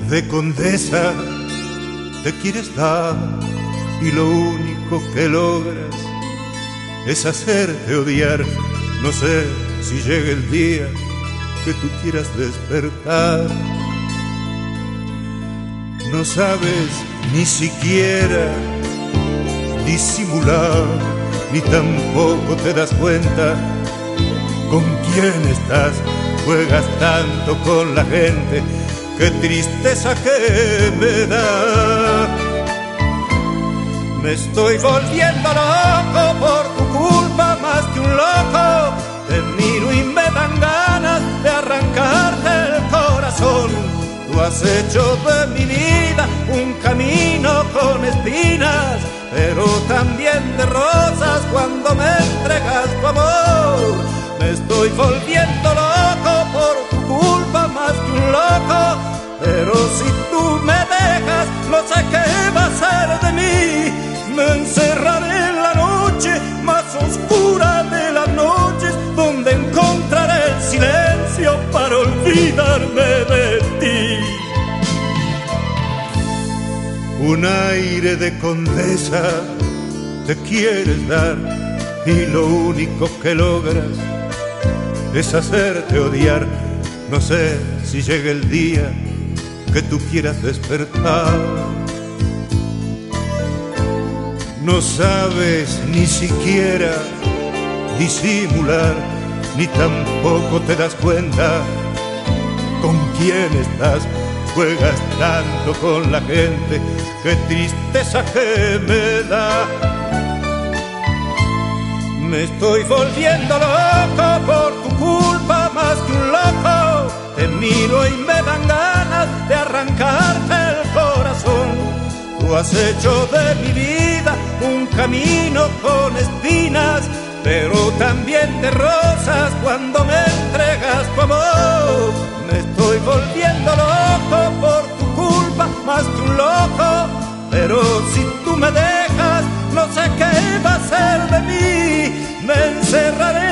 de condesa te quieres dar y lo único que logras es hacerte odiar. No sé si llega el día que tú quieras despertar. No sabes ni siquiera disimular, ni tampoco te das cuenta con quién estás. Juegas tanto con la gente, qué tristeza que me da. Me estoy volviendo loco por tu culpa, más que un loco. Te miro y me dan ganas de arrancarte el corazón. Tú has hecho de mi vida un camino con espinas, pero también de rosas cuando me entregas tu amor. Me estoy volviendo loco por tu culpa, más que un loco. Pero si tú me dejas, no sé qué va a ser de mí. Me encerraré en la noche más oscura de las noches, donde encontraré el silencio para olvidarme de ti. Un aire de condesa te quieres dar y lo único que logras es hacerte odiar. No sé si llega el día que tú quieras despertar. No sabes ni siquiera disimular, ni tampoco te das cuenta con quién estás. Juegas tanto con la gente, qué tristeza que me da. Me estoy volviendo loco por tu culpa, más que un loco. Te miro y me dan ganas de arrancarte el corazón. Tú has hecho de mi vida un camino con espinas, pero también de rosas cuando me entregas tu amor. Me estoy volviendo loco por tu culpa, más que un loco. Pero si tú me dejas, no sé qué va a ser de mí. Me encerraré